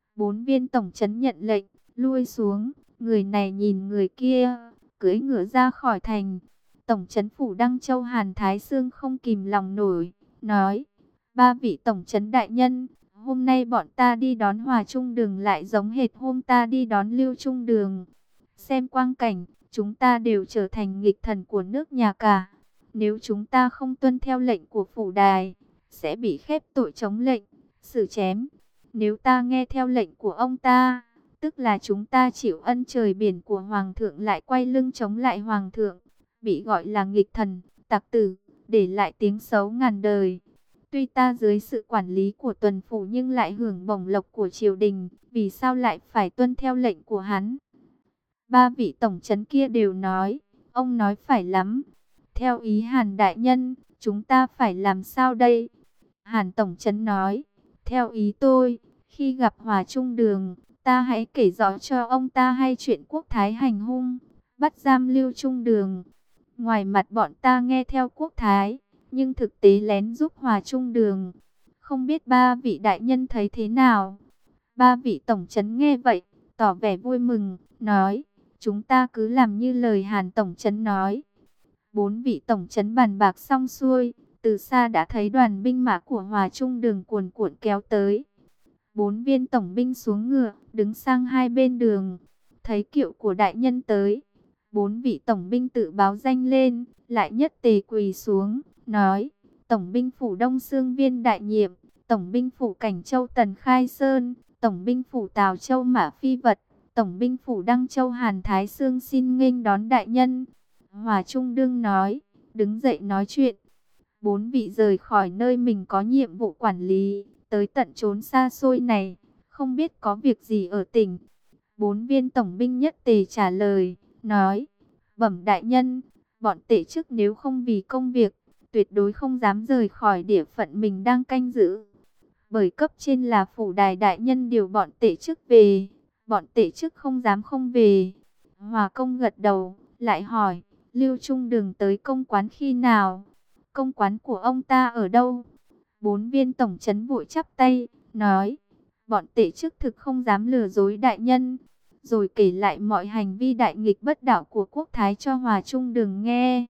4 viên tổng trấn nhận lệnh, lui xuống, người này nhìn người kia, cưỡi ngựa ra khỏi thành. Tổng trấn phủ Đăng Châu Hàn Thái Sương không kìm lòng nổi, nói, 3 vị tổng trấn đại nhân, hôm nay bọn ta đi đón Hòa Trung Đường lại giống hệt hôm ta đi đón Lưu Trung Đường. Xem quang cảnh, chúng ta đều trở thành nghịch thần của nước nhà cả. Nếu chúng ta không tuân theo lệnh của phủ đài, sẽ bị khép tội chống lệnh, xử chém. Nếu ta nghe theo lệnh của ông ta, tức là chúng ta chịu ân trời biển của Hoàng thượng lại quay lưng chống lại Hoàng thượng, bị gọi là nghịch thần, tặc tử, để lại tiếng xấu ngàn đời. Tuy ta dưới sự quản lý của tuần phủ nhưng lại hưởng bổng lộc của triều đình, vì sao lại phải tuân theo lệnh của hắn? 3 vị tổng trấn kia đều nói, ông nói phải lắm. Theo ý Hàn đại nhân, chúng ta phải làm sao đây? Hàn tổng trấn nói, theo ý tôi, khi gặp Hòa Trung Đường, ta hãy kể rõ cho ông ta hay chuyện quốc thái hành hung, bắt giam Lưu Trung Đường. Ngoài mặt bọn ta nghe theo quốc thái, nhưng thực tế lén giúp Hòa Trung Đường. Không biết 3 vị đại nhân thấy thế nào? 3 vị tổng trấn nghe vậy, tỏ vẻ vui mừng, nói, chúng ta cứ làm như lời Hàn tổng trấn nói. 4 vị tổng trấn bàn bạc xong xuôi, từ xa đã thấy đoàn binh mã của Hòa Trung Đường cuồn cuộn kéo tới. 4 viên tổng binh xuống ngựa, đứng sang hai bên đường, thấy kiệu của đại nhân tới. 4 vị tổng binh tự báo danh lên, lại nhất tề quỳ xuống, nói, tổng binh phủ Đông Xương Viên đại nhiệm, tổng binh phủ Cảnh Châu Tần Khai Sơn, tổng binh phủ Tào Châu Mã Phi Vật, tổng binh phủ Đăng Châu Hàn Thái Sương xin nghênh đón đại nhân. Hòa Trung Đương nói, đứng dậy nói chuyện. 4 vị rời khỏi nơi mình có nhiệm vụ quản lý, tới tận chốn xa xôi này, không biết có việc gì ở tỉnh. 4 viên tổng binh nhất tề trả lời, nói, bẩm đại nhân, bọn tể chức nếu không vì công việc, tuyệt đối không dám rời khỏi địa phận mình đang canh giữ. Bởi cấp trên là phủ đài đại nhân điều bọn tể chức về, bọn tể chức không dám không về. Hòa công gật đầu, lại hỏi, Lưu Trung Đường tới công quán khi nào? Công quán của ông ta ở đâu? 4 viên tổng trấn vội chắp tay, nói, bọn tể chức thực không dám lừa dối đại nhân. Rồi kể lại mọi hành vi đại nghịch bất đạo của quốc thái cho Hòa Trung Đường nghe.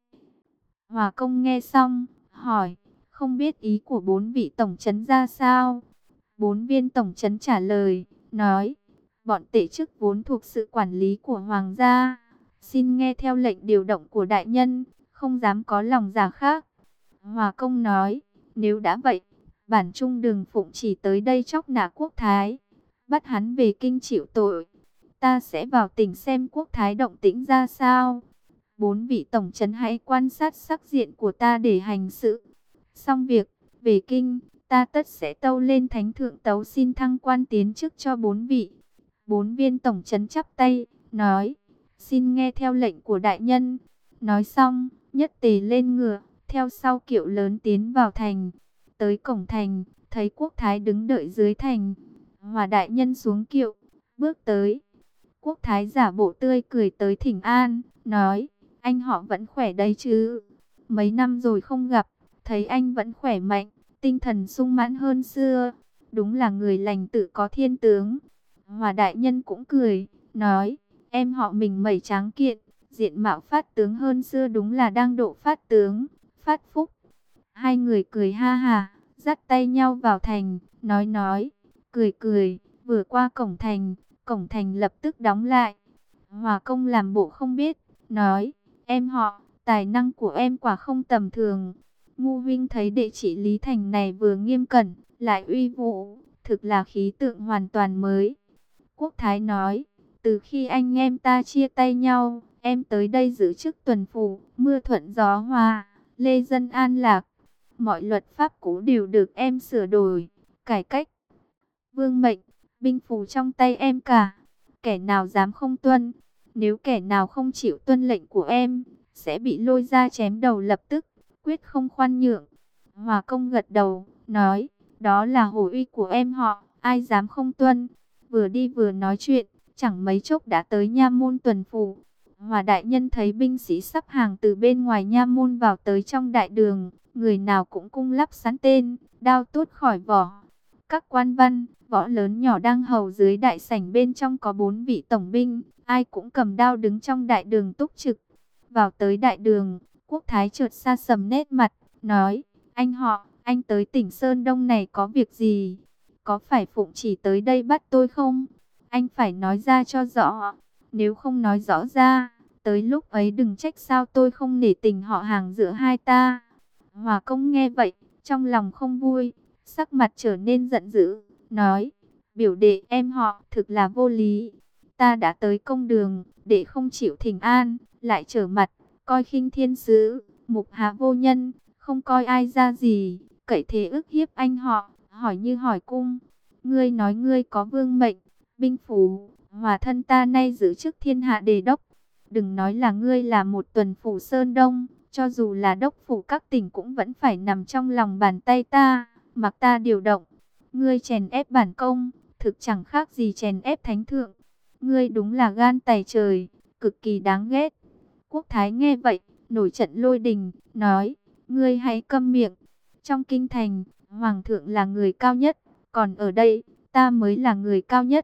Hòa công nghe xong, hỏi, không biết ý của 4 vị tổng trấn ra sao? 4 viên tổng trấn trả lời, nói, bọn tể chức vốn thuộc sự quản lý của hoàng gia, xin nghe theo lệnh điều động của đại nhân, không dám có lòng giả khác. Hòa công nói, nếu đã vậy, bản Trung Đường phụng chỉ tới đây chóc nã quốc thái, bắt hắn về kinh chịu tội. Ta sẽ vào tỉnh xem quốc thái động tĩnh ra sao. 4 vị tổng trấn hãy quan sát sắc diện của ta để hành sự. Xong việc, về kinh, ta tất sẽ tâu lên thánh thượng tấu xin thăng quan tiến chức cho 4 vị. 4 viên tổng trấn chắp tay, nói, xin nghe theo lệnh của đại nhân. Nói xong, nhất tề lên ngựa, theo sau kiệu lớn tiến vào thành. Tới cổng thành, thấy quốc thái đứng đợi dưới thành. Hòa đại nhân xuống kiệu, bước tới. Quốc thái giả bộ tươi cười tới thỉnh an, nói, anh họ vẫn khỏe đấy chứ? Mấy năm rồi không gặp, thấy anh vẫn khỏe mạnh, tinh thần sung mãn hơn xưa. Đúng là người lành tự có thiên tướng. Hòa đại nhân cũng cười, nói, em họ mình mẩy tráng kiện, diện mạo phát tướng hơn xưa, đúng là đang độ phát tướng, phát phúc. Hai người cười ha hà, dắt tay nhau vào thành, nói, cười, vừa qua cổng thành lập tức đóng lại. Hòa công làm bộ không biết, nói, em họ, tài năng của em quả không tầm thường. Ngu huynh thấy đệ trị lý thành này vừa nghiêm cẩn, lại uy vũ, thực là khí tượng hoàn toàn mới. Quốc thái nói, từ khi anh em ta chia tay nhau, em tới đây giữ chức tuần phủ, mưa thuận gió hòa, lê dân an lạc. Mọi luật pháp cũ đều được em sửa đổi, cải cách. Vương mệnh, binh phù trong tay em cả. Kẻ nào dám không tuân, nếu kẻ nào không chịu tuân lệnh của em, sẽ bị lôi ra chém đầu lập tức, quyết không khoan nhượng. Hòa công gật đầu, nói, đó là hổ uy của em họ, ai dám không tuân. Vừa đi vừa nói chuyện, chẳng mấy chốc đã tới nha môn tuần phủ. Hòa đại nhân thấy binh sĩ sắp hàng từ bên ngoài nha môn vào tới trong đại đường, người nào cũng cung lắp sẵn tên, đao tuốt khỏi vỏ. Các quan văn, võ lớn nhỏ đang hầu dưới đại sảnh, bên trong có 4 vị tổng binh, ai cũng cầm đao đứng trong đại đường túc trực. Vào tới đại đường, quốc thái chợt sa sầm nét mặt, nói, anh họ, anh tới tỉnh Sơn Đông này có việc gì? Có phải phụng chỉ tới đây bắt tôi không? Anh phải nói ra cho rõ, nếu không nói rõ ra, tới lúc ấy đừng trách sao tôi không nể tình họ hàng giữa hai ta. Hòa công nghe vậy, trong lòng không vui, sắc mặt trở nên giận dữ, nói, biểu đệ em họ thực là vô lý. Ta đã tới công đường, để không chịu thỉnh an, lại trở mặt, coi khinh thiên sứ, mục hạ vô nhân, không coi ai ra gì, cậy thế ức hiếp anh họ, hỏi như hỏi cung. Ngươi nói ngươi có vương mệnh, binh phủ, hòa thân ta nay giữ chức thiên hạ đề đốc. Đừng nói là ngươi là một tuần phủ Sơn Đông, cho dù là đốc phủ các tỉnh cũng vẫn phải nằm trong lòng bàn tay ta, mặc ta điều động. Ngươi chèn ép bản công, thực chẳng khác gì chèn ép thánh thượng. Ngươi đúng là gan tày trời, cực kỳ đáng ghét. Quốc thái nghe vậy, nổi trận lôi đình, nói, ngươi hãy câm miệng. Trong kinh thành, hoàng thượng là người cao nhất, còn ở đây, ta mới là người cao nhất.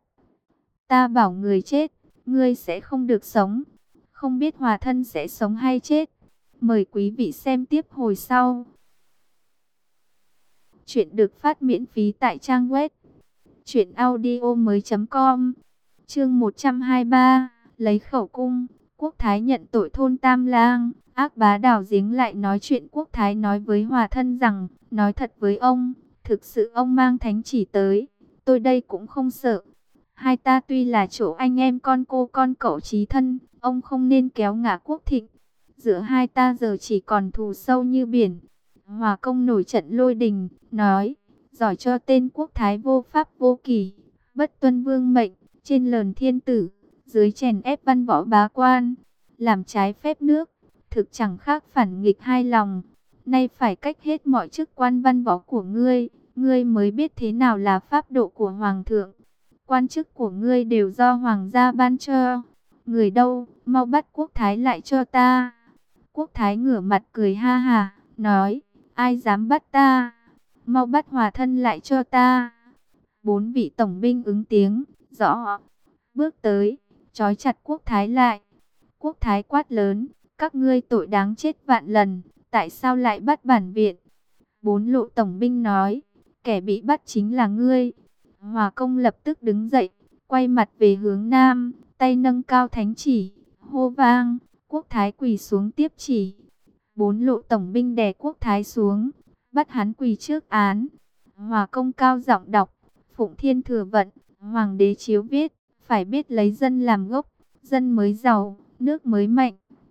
Ta bảo người chết, ngươi sẽ không được sống. Không biết hòa thân sẽ sống hay chết. Mời quý vị xem tiếp hồi sau. Chuyện được phát miễn phí tại trang web truyệnaudiomoi.com. Chương 123, lấy khẩu cung. Quốc thái nhận tội thôn Tam Lang. Ác bá đào giếng lại nói chuyện. Quốc thái nói với hòa thân rằng, nói thật với ông, thực sự ông mang thánh chỉ tới, tôi đây cũng không sợ. Hai ta tuy là chỗ anh em con cô con cậu chí thân, ông không nên kéo ngả quốc thịnh. Giữa hai ta giờ chỉ còn thù sâu như biển. Hòa công nổi trận lôi đình, nói, giỏi cho tên quốc thái vô pháp vô kỷ, bất tuân vương mệnh, trên lờn thiên tử, dưới chèn ép văn võ bá quan, làm trái phép nước, thực chẳng khác phản nghịch hai lòng. Nay phải cách hết mọi chức quan văn võ của ngươi, ngươi mới biết thế nào là pháp độ của hoàng thượng. Quan chức của ngươi đều do hoàng gia ban cho. Người đâu, mau bắt quốc thái lại cho ta. Quốc thái ngửa mặt cười ha hà, nói, ai dám bắt ta? Mau bắt Hòa thân lại cho ta. 4 vị tổng binh ứng tiếng, rõ. Bước tới, trói chặt quốc thái lại. Quốc thái quát lớn, các ngươi tội đáng chết vạn lần, tại sao lại bắt bản viện? 4 lộ tổng binh nói, kẻ bị bắt chính là ngươi. Hòa công lập tức đứng dậy, quay mặt về hướng nam, tay nâng cao thánh chỉ, hô vang, quốc thái quỳ xuống tiếp chỉ. 4 lộ tổng binh đè quốc thái xuống, bắt hắn quỳ trước án. Hòa công cao giọng đọc, Phụng Thiên Thừa Vận, Hoàng đế chiếu viết, phải biết lấy dân làm gốc, dân mới giàu, nước mới mạnh.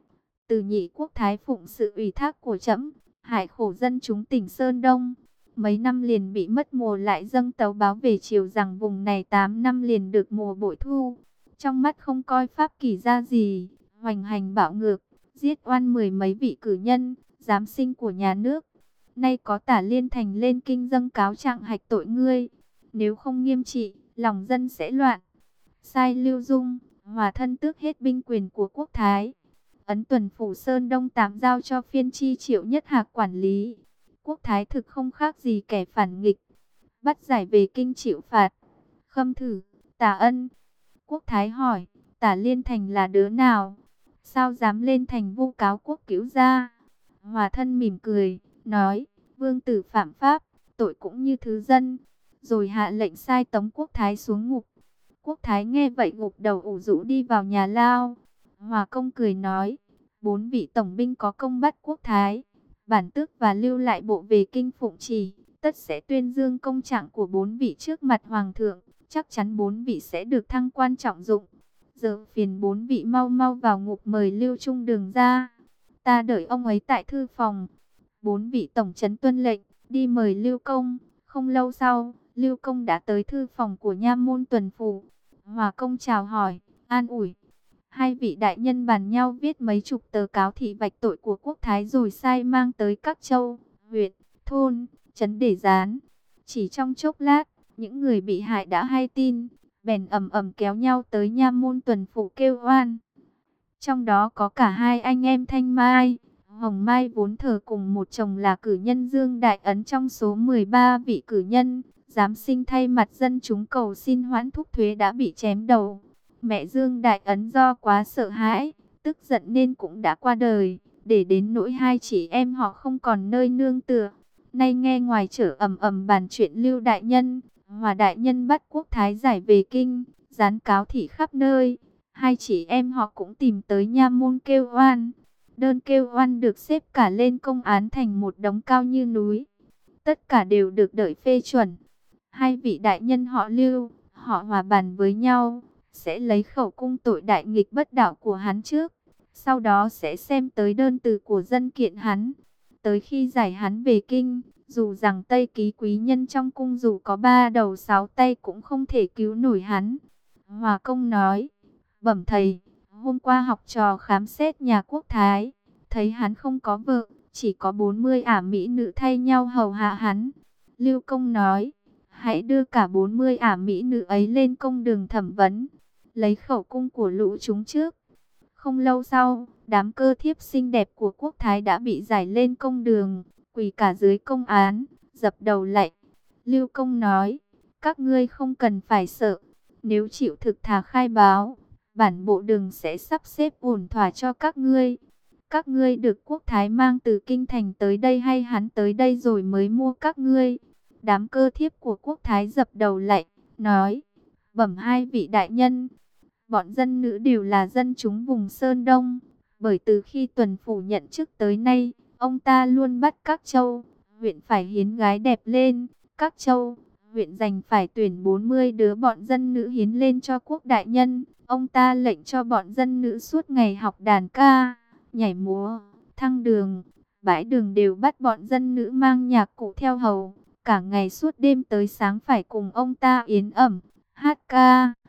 Từ nhị quốc thái phụng sự ủy thác của trẫm, hại khổ dân chúng tỉnh Sơn Đông. Mấy năm liền bị mất mùa lại dâng tấu báo về triều rằng vùng này 8 năm liền được mùa bội thu. Trong mắt không coi pháp kỷ ra gì, hoành hành bạo ngược, giết oan 10 mấy vị cử nhân, giám sinh của nhà nước. Nay có Tả Liên Thành lên kinh dâng cáo trạng hạch tội ngươi. Nếu không nghiêm trị, lòng dân sẽ loạn. Sai Lưu Dung, Hòa thân tước hết binh quyền của quốc thái. Ấn tuần phủ Sơn Đông tạm giao cho phiên chi Triệu Nhất Hạc quản lý. Quốc thái thực không khác gì kẻ phản nghịch. Bắt giải về kinh chịu phạt. Khâm Thử, Tả Ân. Quốc thái hỏi, Tả Liên Thành là đứa nào? Sao dám lên thành vu cáo quốc cứu gia? Hòa thân mỉm cười, nói, vương tử phạm pháp, tội cũng như thứ dân. Rồi hạ lệnh sai tống quốc thái xuống ngục. Quốc thái nghe vậy gục đầu ủ rũ đi vào nhà lao. Hòa công cười nói, 4 vị tổng binh có công bắt quốc thái, bản tước và lưu lại bộ về kinh phụng chỉ, tất sẽ tuyên dương công trạng của 4 vị trước mặt hoàng thượng, chắc chắn 4 vị sẽ được thăng quan trọng dụng. Giờ phiền 4 vị mau mau vào ngục mời Lưu Trung Đường ra, ta đợi ông ấy tại thư phòng. 4 vị tổng trấn tuân lệnh, đi mời Lưu Công. Không lâu sau, Lưu Công đã tới thư phòng của nha môn tuần phủ. Hòa công chào hỏi, an ủi. 2 vị đại nhân bàn nhau viết mấy chục tờ cáo thị vạch tội của quốc thái rồi sai mang tới các châu, huyện, thôn, trấn để dán. Chỉ trong chốc lát, những người bị hại đã hay tin, bèn ầm ầm kéo nhau tới nha môn tuần phủ kêu oan. Trong đó có cả 2 anh em Thanh Mai, Hồng Mai vốn thờ cùng một chồng là cử nhân Dương Đại Ấn trong số 13 vị cử nhân, giám sinh thay mặt dân chúng cầu xin hoãn thúc thuế đã bị chém đầu. Mẹ Dương Đại Ấn do quá sợ hãi, tức giận nên cũng đã qua đời, để đến nỗi 2 chị em họ không còn nơi nương tựa. Nay nghe ngoài chợ ầm ầm bàn chuyện Lưu Đại Nhân, Hòa Đại Nhân bắt quốc thái giải về kinh, dán cáo thị khắp nơi. 2 chị em họ cũng tìm tới nha môn kêu oan. Đơn kêu oan được xếp cả lên công án thành một đống cao như núi. Tất cả đều được đợi phê chuẩn. 2 vị đại nhân họ Lưu, họ Hòa bàn với nhau, sẽ lấy khẩu cung tội đại nghịch bất đạo của hắn trước. Sau đó sẽ xem tới đơn từ của dân kiện hắn. Tới khi giải hắn về kinh, dù rằng Tây Ký quý nhân trong cung dù có 3 đầu 6 tay cũng không thể cứu nổi hắn. Hòa công nói, bẩm thầy, hôm qua học trò khám xét nhà quốc thái, thấy hắn không có vợ, chỉ có 40 ả mỹ nữ thay nhau hầu hạ hắn. Lưu Công nói, hãy đưa cả 40 ả mỹ nữ ấy lên công đường thẩm vấn, lấy khẩu cung của lũ chúng trước. Không lâu sau, đám cơ thiếp xinh đẹp của quốc thái đã bị giải lên công đường, quỳ cả dưới công án, dập đầu lạy. Lưu Công nói, các ngươi không cần phải sợ, nếu chịu thực thà khai báo, bản bộ đường sẽ sắp xếp ổn thỏa cho các ngươi. Các ngươi được quốc thái mang từ kinh thành tới đây hay hắn tới đây rồi mới mua các ngươi? Đám cơ thiếp của quốc thái dập đầu lạy, nói, bẩm 2 vị đại nhân, bọn dân nữ đều là dân chúng vùng Sơn Đông. Bởi từ khi tuần phủ nhận chức tới nay, ông ta luôn bắt các châu, huyện phải hiến gái đẹp lên. Các châu, huyện dành phải tuyển 40 đứa bọn dân nữ hiến lên cho quốc đại nhân. Ông ta lệnh cho bọn dân nữ suốt ngày học đàn ca, nhảy múa, thăng đường, bãi đường đều bắt bọn dân nữ mang nhạc cụ theo hầu. cả ngày suốt đêm tới sáng phải cùng ông ta yến ẩm, hát ca.